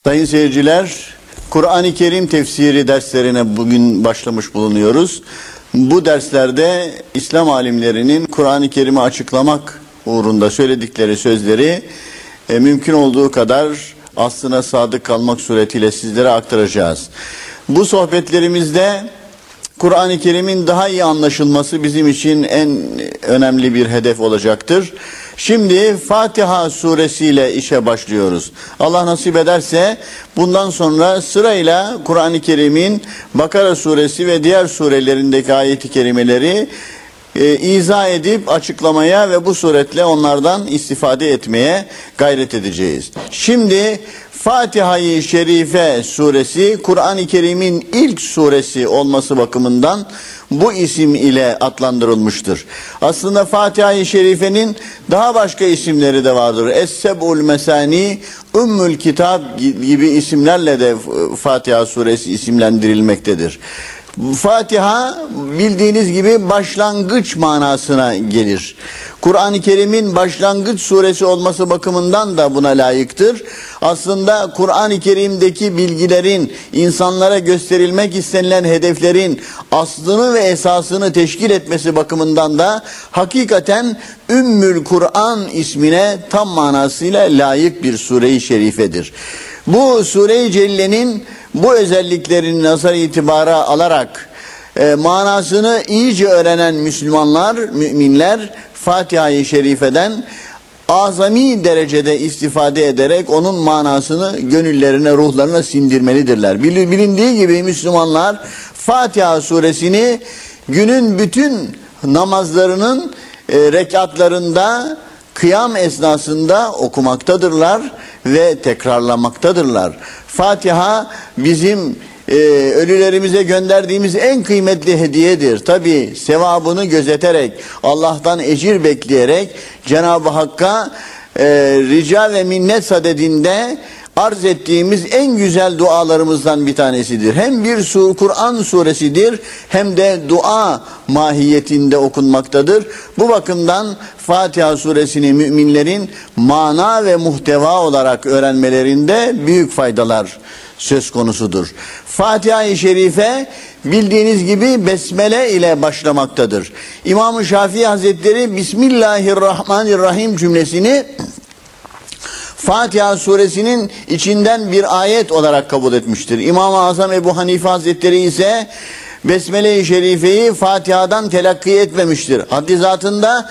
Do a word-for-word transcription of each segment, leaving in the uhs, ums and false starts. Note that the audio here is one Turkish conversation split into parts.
Sayın seyirciler, Kur'an-ı Kerim tefsiri derslerine bugün başlamış bulunuyoruz. Bu derslerde İslam alimlerinin Kur'an-ı Kerim'i açıklamak uğrunda söyledikleri sözleri e, mümkün olduğu kadar aslına sadık kalmak suretiyle sizlere aktaracağız. Bu sohbetlerimizde Kur'an-ı Kerim'in daha iyi anlaşılması bizim için en önemli bir hedef olacaktır. Şimdi Fatiha suresiyle işe başlıyoruz. Allah nasip ederse bundan sonra sırayla Kur'an-ı Kerim'in Bakara suresi ve diğer surelerindeki ayet-i kerimeleri e, izah edip açıklamaya ve bu suretle onlardan istifade etmeye gayret edeceğiz. Şimdi Fatiha-i Şerife suresi Kur'an-ı Kerim'in ilk suresi olması bakımından bu isim ile adlandırılmıştır. Aslında Fatiha-i Şerife'nin daha başka isimleri de vardır. Es-Seb'ul Mesani, Ümmül Kitab gibi isimlerle de Fatiha suresi isimlendirilmektedir. Fatiha bildiğiniz gibi başlangıç manasına gelir. Kur'an-ı Kerim'in başlangıç suresi olması bakımından da buna layıktır. Aslında Kur'an-ı Kerim'deki bilgilerin, insanlara gösterilmek istenilen hedeflerin aslını ve esasını teşkil etmesi bakımından da hakikaten Ümmül Kur'an ismine tam manasıyla layık bir sure-i şerifedir. Bu sure-i cellenin bu özelliklerini nazar itibara alarak e, manasını iyice öğrenen Müslümanlar, müminler Fatiha-i Şerife'den azami derecede istifade ederek onun manasını gönüllerine, ruhlarına sindirmelidirler. Bilindiği gibi Müslümanlar Fatiha suresini günün bütün namazlarının e, rekatlarında, kıyam esnasında okumaktadırlar ve tekrarlamaktadırlar. Fatiha bizim e, ölülerimize gönderdiğimiz en kıymetli hediyedir. Tabi sevabını gözeterek, Allah'tan ecir bekleyerek Cenab-ı Hakk'a e, rica ve minnet sadedinde arz ettiğimiz en güzel dualarımızdan bir tanesidir. Hem bir sur, Kur'an suresidir hem de dua mahiyetinde okunmaktadır. Bu bakımdan Fatiha suresini müminlerin mana ve muhteva olarak öğrenmelerinde büyük faydalar söz konusudur. Fatiha-i Şerife bildiğiniz gibi besmele ile başlamaktadır. İmam-ı Şafii Hazretleri Bismillahirrahmanirrahim cümlesini Fatiha suresinin içinden bir ayet olarak kabul etmiştir. İmam-ı Azam Ebu Hanife Hazretleri ise Besmele-i Şerife'yi Fatiha'dan telakki etmemiştir. Haddi zatında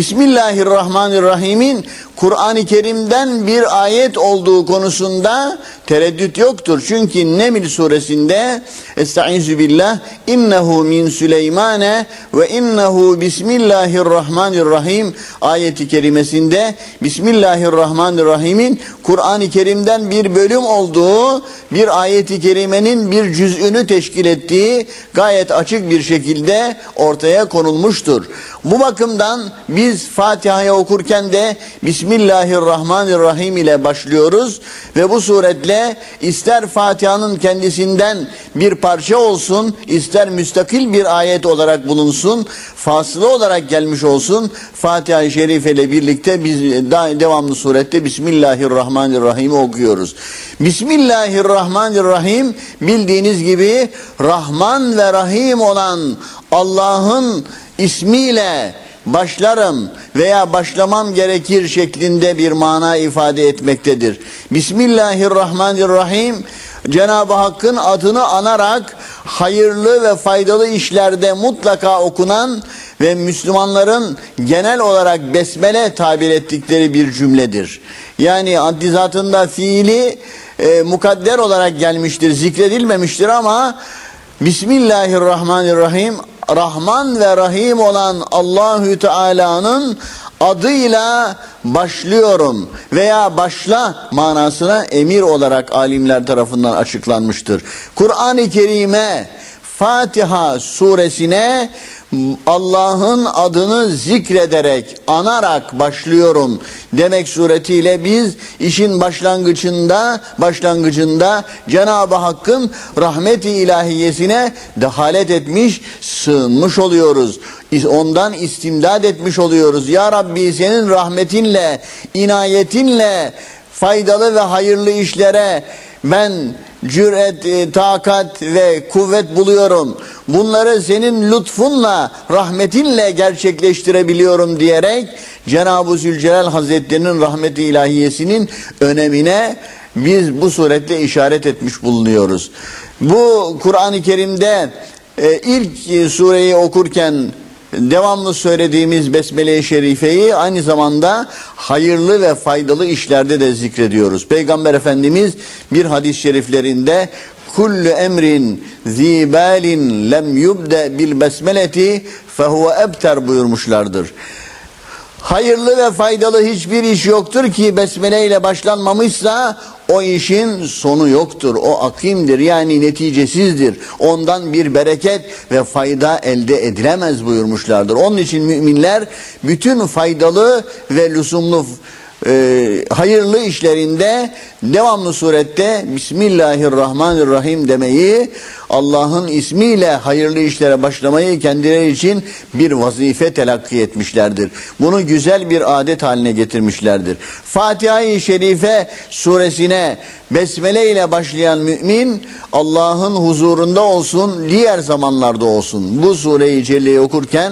Bismillahirrahmanirrahim'in Kur'an-ı Kerim'den bir ayet olduğu konusunda tereddüt yoktur. Çünkü Neml suresinde Estaizu billah innehu min Süleymane ve innehu Bismillahirrahmanirrahim ayeti kerimesinde Bismillahirrahmanirrahim'in Kur'an-ı Kerim'den bir bölüm olduğu, bir ayeti kerimenin bir cüz'ünü teşkil ettiği gayet açık bir şekilde ortaya konulmuştur. Bu bakımdan biz Fatiha'yı okurken de Bismillahirrahmanirrahim ile başlıyoruz ve bu suretle ister Fatiha'nın kendisinden bir parça olsun, ister müstakil bir ayet olarak bulunsun, fasılı olarak gelmiş olsun, Fatiha-i Şerife ile birlikte biz devamlı surette Bismillahirrahmanirrahim'i okuyoruz. Bismillahirrahmanirrahim bildiğiniz gibi Rahman ve Rahim olan Allah'ın ismiyle başlarım veya başlamam gerekir şeklinde bir mana ifade etmektedir. Bismillahirrahmanirrahim Cenab-ı Hakk'ın adını anarak hayırlı ve faydalı işlerde mutlaka okunan ve Müslümanların genel olarak besmele tabir ettikleri bir cümledir. Yani haddi zatında fiili e, mukadder olarak gelmiştir, zikredilmemiştir ama Bismillahirrahmanirrahim Rahman ve Rahim olan Allahü Teala'nın adıyla başlıyorum veya başla manasına emir olarak alimler tarafından açıklanmıştır. Kur'an-ı Kerim'e, Fatiha suresine Allah'ın adını zikrederek, anarak başlıyorum demek suretiyle biz işin başlangıcında başlangıcında Cenab-ı Hakk'ın rahmet-i ilahiyesine dehalet etmiş, sığınmış oluyoruz. Ondan istimdad etmiş oluyoruz. Ya Rabbi senin rahmetinle, inayetinle faydalı ve hayırlı işlere ben cüret, e, takat ve kuvvet buluyorum. Bunları senin lütfunla, rahmetinle gerçekleştirebiliyorum diyerek Cenab-ı Zülcelal Hazretleri'nin rahmeti ilahiyesinin önemine biz bu suretle işaret etmiş bulunuyoruz. Bu Kur'an-ı Kerim'de e, ilk sureyi okurken devamlı söylediğimiz Besmele-i Şerife'yi aynı zamanda hayırlı ve faydalı işlerde de zikrediyoruz. Peygamber Efendimiz bir hadis-i şeriflerinde kullu emrin zibalin lem yubde bil besmeleti fehuve ebter buyurmuşlardır. Hayırlı ve faydalı hiçbir iş yoktur ki besmele ile başlanmamışsa o işin sonu yoktur. O akimdir, yani neticesizdir. Ondan bir bereket ve fayda elde edilemez buyurmuşlardır. Onun için müminler bütün faydalı ve lüzumlu e, hayırlı işlerinde devamlı surette Bismillahirrahmanirrahim demeyi, Allah'ın ismiyle hayırlı işlere başlamayı kendileri için bir vazife telakki etmişlerdir. Bunu güzel bir adet haline getirmişlerdir. Fatiha-i Şerife suresine Besmele ile başlayan mümin Allah'ın huzurunda olsun, diğer zamanlarda olsun. Bu sureyi celleyi okurken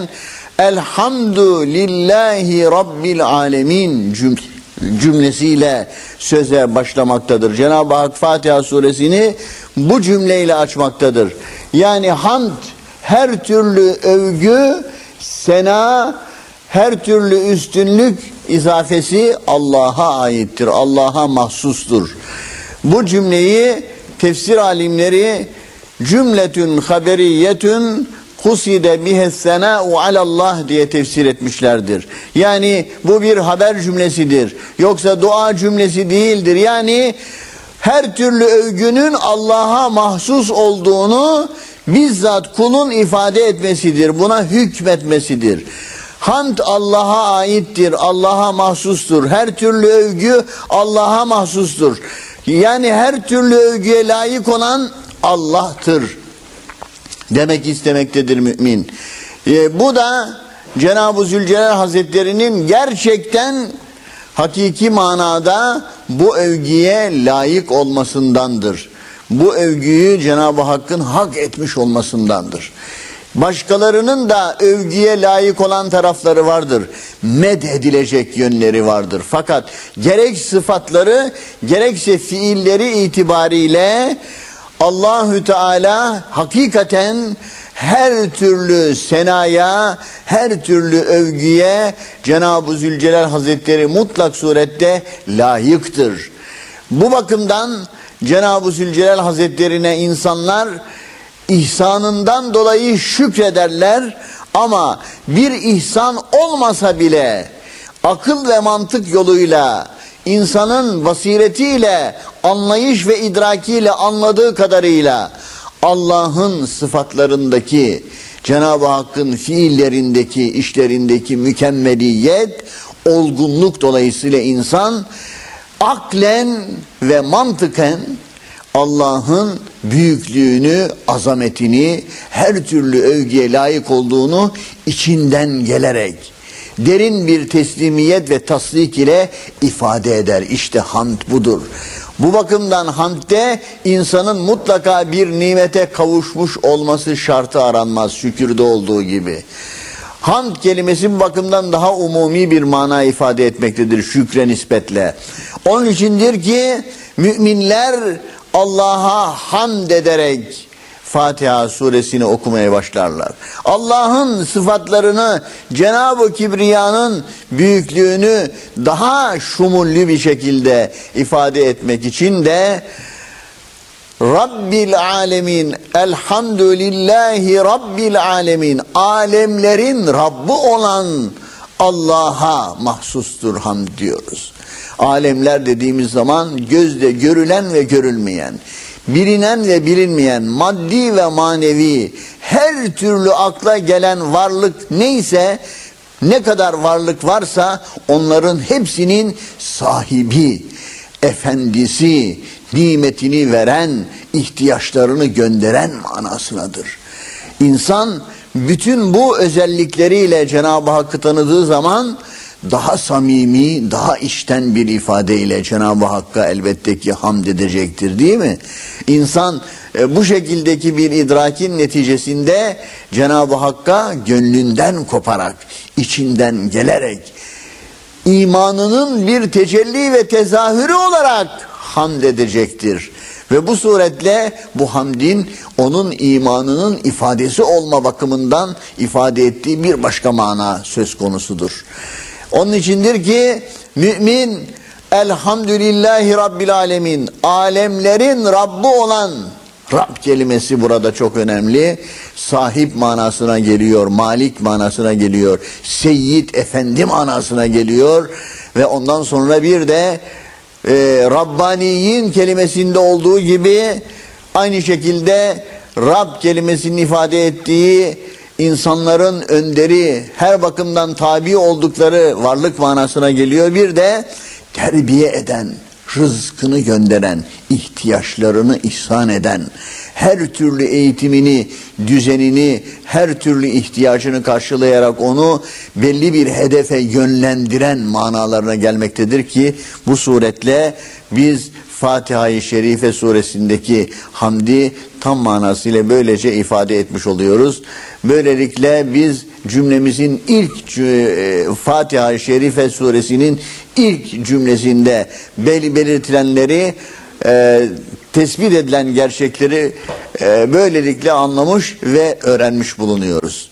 Elhamdülillahi Rabbil Alemin cümlesiyle söze başlamaktadır. Cenab-ı Hak Fatiha suresini bu cümleyle açmaktadır. Yani hamd, her türlü övgü, sena, her türlü üstünlük izafesi Allah'a aittir. Allah'a mahsustur. Bu cümleyi tefsir alimleri cümletün haberiyetün kuside bihes sena'u alallah diye tefsir etmişlerdir. Yani bu bir haber cümlesidir. Yoksa dua cümlesi değildir. Yani her türlü övgünün Allah'a mahsus olduğunu bizzat kulun ifade etmesidir. Buna hükmetmesidir. Hamd Allah'a aittir, Allah'a mahsustur. Her türlü övgü Allah'a mahsustur. Yani her türlü övgüye layık olan Allah'tır demek istemektedir mümin. E, bu da Cenab-ı Zülcelal Hazretleri'nin gerçekten hakiki manada bu övgüye layık olmasındandır. Bu övgüyü Cenab-ı Hakk'ın hak etmiş olmasındandır. Başkalarının da övgüye layık olan tarafları vardır. Medhedilecek yönleri vardır. Fakat gerek sıfatları gerekse fiilleri itibariyle Allahü Teala hakikaten her türlü senaya, her türlü övgüye Cenab-ı Zülcelal Hazretleri mutlak surette layıktır. Bu bakımdan Cenab-ı Zülcelal Hazretlerine insanlar ihsanından dolayı şükrederler ama bir ihsan olmasa bile akıl ve mantık yoluyla, insanın basiretiyle, anlayış ve idrakiyle anladığı kadarıyla Allah'ın sıfatlarındaki, Cenab-ı Hakk'ın fiillerindeki, işlerindeki mükemmeliyet, olgunluk dolayısıyla insan aklen ve mantıken Allah'ın büyüklüğünü, azametini, her türlü övgüye layık olduğunu içinden gelerek derin bir teslimiyet ve tasdik ile ifade eder. İşte hamd budur. Bu bakımdan hamdde insanın mutlaka bir nimete kavuşmuş olması şartı aranmaz, şükürde olduğu gibi. Hamd kelimesi bu bakımdan daha umumi bir mana ifade etmektedir şükre nispetle. Onun içindir ki müminler Allah'a hamd ederek Fatiha suresini okumaya başlarlar. Allah'ın sıfatlarını, Cenab-ı Kibriya'nın büyüklüğünü daha şumullü bir şekilde ifade etmek için de Rabbil alemin, elhamdülillahi Rabbil alemin, alemlerin Rabbi olan Allah'a mahsustur hamd diyoruz. Alemler dediğimiz zaman gözle görülen ve görülmeyen, bilinen ve bilinmeyen, maddi ve manevi, her türlü akla gelen varlık neyse, ne kadar varlık varsa onların hepsinin sahibi, efendisi, nimetini veren, ihtiyaçlarını gönderen manasındadır. İnsan bütün bu özellikleriyle Cenab-ı Hakk'ı tanıdığı zaman daha samimi, daha içten bir ifadeyle Cenab-ı Hakk'a elbette ki hamd edecektir, değil mi? İnsan e, bu şekildeki bir idrakin neticesinde Cenab-ı Hakk'a gönlünden koparak, içinden gelerek, imanının bir tecelli ve tezahürü olarak hamd edecektir. Ve bu suretle bu hamdin onun imanının ifadesi olma bakımından ifade ettiği bir başka mana söz konusudur. Onun içindir ki mümin elhamdülillahi rabbil alemin, alemlerin Rabbi olan, Rab kelimesi burada çok önemli, sahip manasına geliyor, malik manasına geliyor, seyyid, efendi manasına geliyor ve ondan sonra bir de e, Rabbaniyin kelimesinde olduğu gibi aynı şekilde Rab kelimesinin ifade ettiği insanların önderi, her bakımdan tabi oldukları varlık manasına geliyor. Bir de terbiye eden, rızkını gönderen, ihtiyaçlarını ihsan eden, her türlü eğitimini, düzenini, her türlü ihtiyacını karşılayarak onu belli bir hedefe yönlendiren manalarına gelmektedir ki bu suretle biz Fatiha-i Şerife suresindeki hamdi tam manasıyla böylece ifade etmiş oluyoruz. Böylelikle biz cümlemizin ilk Fatiha-i Şerife suresinin ilk cümlesinde bel belirtilenleri, e, tespit edilen gerçekleri e, böylelikle anlamış ve öğrenmiş bulunuyoruz.